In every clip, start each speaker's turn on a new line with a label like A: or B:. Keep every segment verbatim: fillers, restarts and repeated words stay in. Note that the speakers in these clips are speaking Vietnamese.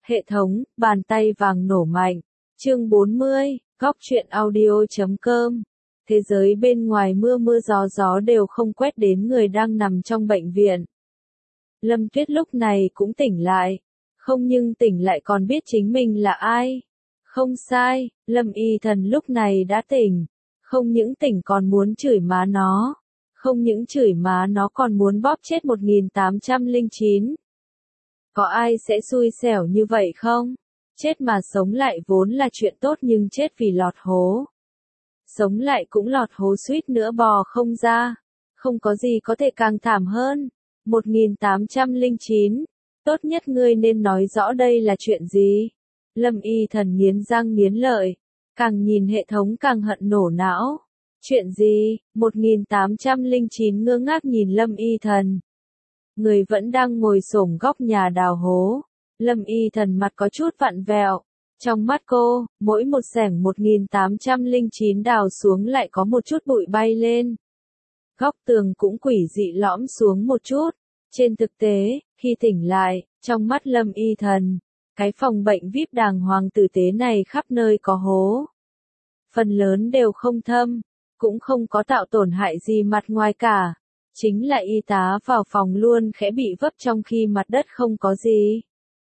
A: Hệ thống, bàn tay vàng nổ mạnh. Chương bốn mươi, góc truyện audio chấm com. Thế giới bên ngoài mưa mưa gió gió đều không quét đến người đang nằm trong bệnh viện. Lâm Tuyết lúc này cũng tỉnh lại. Không nhưng tỉnh lại còn biết chính mình là ai. Không sai, Lâm Y Thần lúc này đã tỉnh. Không những tỉnh còn muốn chửi má nó. Không những chửi má nó còn muốn bóp chết một nghìn tám trăm lẻ chín. Có ai sẽ xui xẻo như vậy không? Chết mà sống lại vốn là chuyện tốt nhưng chết vì lọt hố. Sống lại cũng lọt hố suýt nữa bò không ra. Không có gì có thể càng thảm hơn. một nghìn tám trăm lẻ chín. Tốt nhất ngươi nên nói rõ đây là chuyện gì. Lâm Y Thần nghiến răng nghiến lợi. Càng nhìn hệ thống càng hận nổ não. Chuyện gì? một nghìn tám trăm lẻ chín ngơ ngác nhìn Lâm Y Thần. Người vẫn đang ngồi xổm góc nhà đào hố. Lâm Y Thần mặt có chút vặn vẹo. Trong mắt cô, mỗi một xẻng một nghìn tám trăm lẻ chín đào xuống lại có một chút bụi bay lên. Góc tường cũng quỷ dị lõm xuống một chút. Trên thực tế, khi tỉnh lại, trong mắt Lâm Y Thần, cái phòng bệnh vi ai pi đàng hoàng tử tế này khắp nơi có hố. Phần lớn đều không thâm, cũng không có tạo tổn hại gì mặt ngoài cả. Chính là y tá vào phòng luôn khẽ bị vấp trong khi mặt đất không có gì.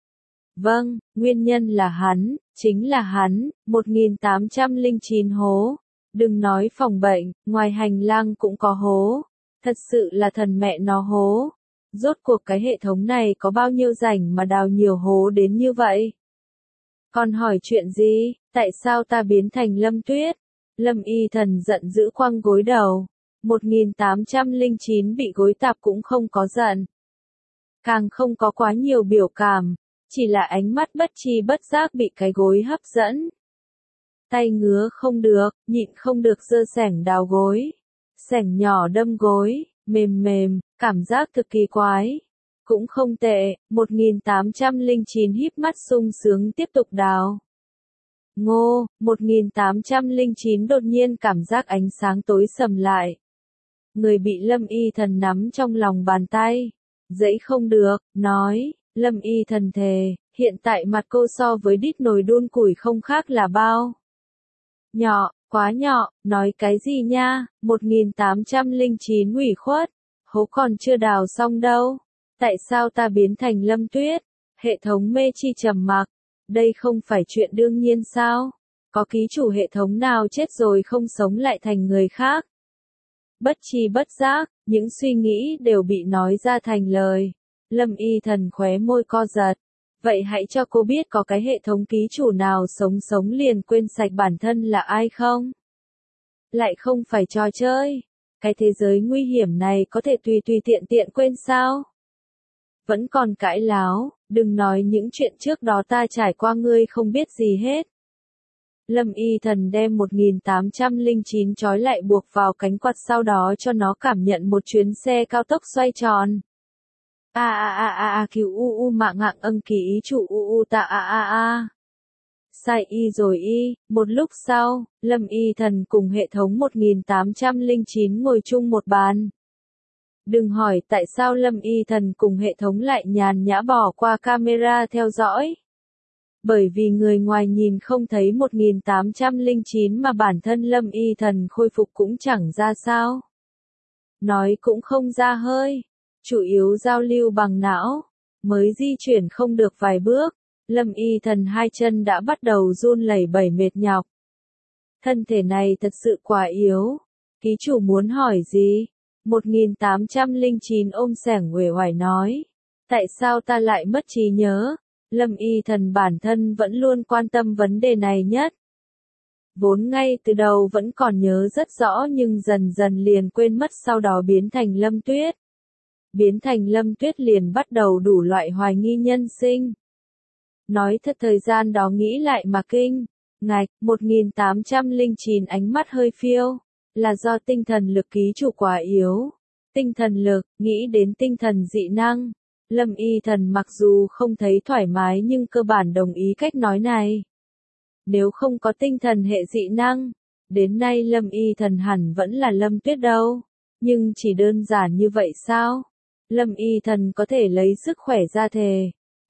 A: Vâng, nguyên nhân là hắn, chính là hắn, một nghìn tám trăm lẻ chín hố. Đừng nói phòng bệnh, ngoài hành lang cũng có hố. Thật sự là thần mẹ nó hố. Rốt cuộc cái hệ thống này có bao nhiêu rảnh mà đào nhiều hố đến như vậy? Còn hỏi chuyện gì? Tại sao ta biến thành Lâm Tuyết? Lâm Y Thần giận dữ quăng gối đầu. một nghìn tám trăm lẻ chín bị gối tạp cũng không có giận. Càng không có quá nhiều biểu cảm. Chỉ là ánh mắt bất tri bất giác bị cái gối hấp dẫn. Tay ngứa không được, nhịn không được giơ xẻng đào gối. Xẻng nhỏ đâm gối, mềm mềm, cảm giác cực kỳ quái. Cũng không tệ, một nghìn tám trăm lẻ chín híp mắt sung sướng tiếp tục đào. Ngô, một nghìn tám trăm lẻ chín đột nhiên cảm giác ánh sáng tối sầm lại. Người bị Lâm Y Thần nắm trong lòng bàn tay. Dẫy không được, nói, Lâm Y Thần thề, hiện tại mặt cô so với đít nồi đun củi không khác là bao. Nhỏ, quá nhỏ, nói cái gì nha, một nghìn tám trăm lẻ chín ủy khuất, hố còn chưa đào xong đâu. Tại sao ta biến thành Lâm Tuyết? Hệ thống mê chi trầm mặc. Đây không phải chuyện đương nhiên sao? Có ký chủ hệ thống nào chết rồi không sống lại thành người khác? Bất tri bất giác, những suy nghĩ đều bị nói ra thành lời. Lâm Y Thần khóe môi co giật. Vậy hãy cho cô biết có cái hệ thống ký chủ nào sống sống liền quên sạch bản thân là ai không? Lại không phải trò chơi. Cái thế giới nguy hiểm này có thể tùy tùy tiện tiện quên sao? Vẫn còn cãi láo, đừng nói những chuyện trước đó ta trải qua ngươi không biết gì hết. Lâm Y Thần đem một nghìn tám trăm lẻ chín trói lại buộc vào cánh quạt sau đó cho nó cảm nhận một chuyến xe cao tốc xoay tròn. A a a a a cứu u u mạng ngạng âng ký ý chủ u u ta a a a. Sai y rồi y, một lúc sau, Lâm Y Thần cùng hệ thống một nghìn tám trăm lẻ chín ngồi chung một bàn. Đừng hỏi tại sao Lâm Y Thần cùng hệ thống lại nhàn nhã bỏ qua camera theo dõi. Bởi vì người ngoài nhìn không thấy một nghìn tám trăm lẻ chín mà bản thân Lâm Y Thần khôi phục cũng chẳng ra sao. Nói cũng không ra hơi. Chủ yếu giao lưu bằng não. Mới di chuyển không được vài bước. Lâm Y Thần hai chân đã bắt đầu run lẩy bẩy mệt nhọc. Thân thể này thật sự quá yếu. Ký chủ muốn hỏi gì? một nghìn tám trăm lẻ chín ôm xẻng uể oải nói. Tại sao ta lại mất trí nhớ? Lâm Y Thần bản thân vẫn luôn quan tâm vấn đề này nhất. Vốn ngay từ đầu vẫn còn nhớ rất rõ nhưng dần dần liền quên mất sau đó biến thành Lâm Tuyết. Biến thành Lâm Tuyết liền bắt đầu đủ loại hoài nghi nhân sinh. Nói thật thời gian đó nghĩ lại mà kinh. Ngạch, một nghìn tám trăm lẻ chín ánh mắt hơi phiêu. Là do tinh thần lực ký chủ quá yếu. Tinh thần lực, nghĩ đến tinh thần dị năng. Lâm Y Thần mặc dù không thấy thoải mái nhưng cơ bản đồng ý cách nói này. Nếu không có tinh thần hệ dị năng, đến nay Lâm Y Thần hẳn vẫn là Lâm Tuyết đâu. Nhưng chỉ đơn giản như vậy sao? Lâm Y Thần có thể lấy sức khỏe ra thề.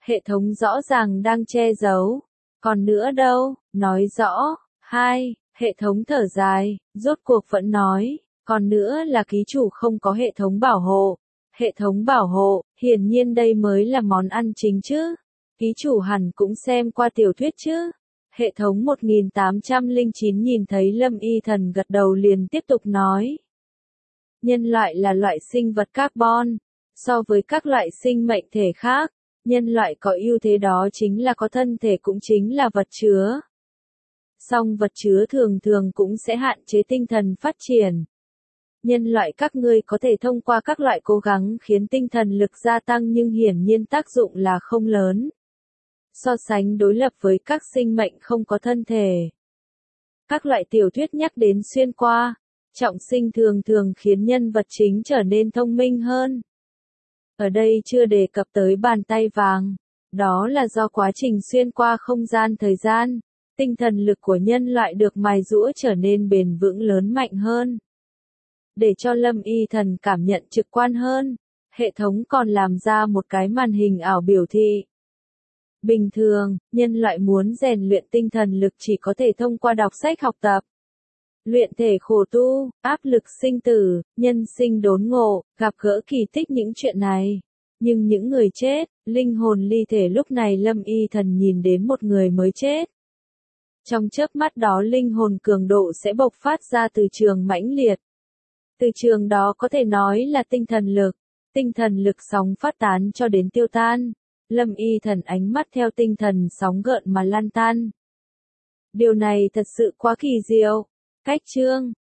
A: Hệ thống rõ ràng đang che giấu. Còn nữa đâu, nói rõ. Hai, hệ thống thở dài, rốt cuộc vẫn nói. Còn nữa là ký chủ không có hệ thống bảo hộ. Hệ thống bảo hộ, hiển nhiên đây mới là món ăn chính chứ. Ký chủ hẳn cũng xem qua tiểu thuyết chứ. Hệ thống một nghìn tám trăm lẻ chín nhìn thấy Lâm Y Thần gật đầu liền tiếp tục nói. Nhân loại là loại sinh vật carbon. So với các loại sinh mệnh thể khác, nhân loại có ưu thế đó chính là có thân thể cũng chính là vật chứa. Song vật chứa thường thường cũng sẽ hạn chế tinh thần phát triển. Nhân loại các ngươi có thể thông qua các loại cố gắng khiến tinh thần lực gia tăng nhưng hiển nhiên tác dụng là không lớn. So sánh đối lập với các sinh mệnh không có thân thể. Các loại tiểu thuyết nhắc đến xuyên qua, trọng sinh thường thường khiến nhân vật chính trở nên thông minh hơn. Ở đây chưa đề cập tới bàn tay vàng, đó là do quá trình xuyên qua không gian thời gian, tinh thần lực của nhân loại được mài giũa trở nên bền vững lớn mạnh hơn. Để cho Lâm Y Thần cảm nhận trực quan hơn, hệ thống còn làm ra một cái màn hình ảo biểu thị. Bình thường, nhân loại muốn rèn luyện tinh thần lực chỉ có thể thông qua đọc sách học tập. Luyện thể khổ tu, áp lực sinh tử, nhân sinh đốn ngộ, gặp gỡ kỳ tích những chuyện này. Nhưng những người chết, linh hồn ly thể lúc này Lâm Y Thần nhìn đến một người mới chết. Trong chớp mắt đó linh hồn cường độ sẽ bộc phát ra từ trường mãnh liệt. Từ trường đó có thể nói là tinh thần lực. Tinh thần lực sóng phát tán cho đến tiêu tan. Lâm Y Thần ánh mắt theo tinh thần sóng gợn mà lan tan. Điều này thật sự quá kỳ diệu. Cách chương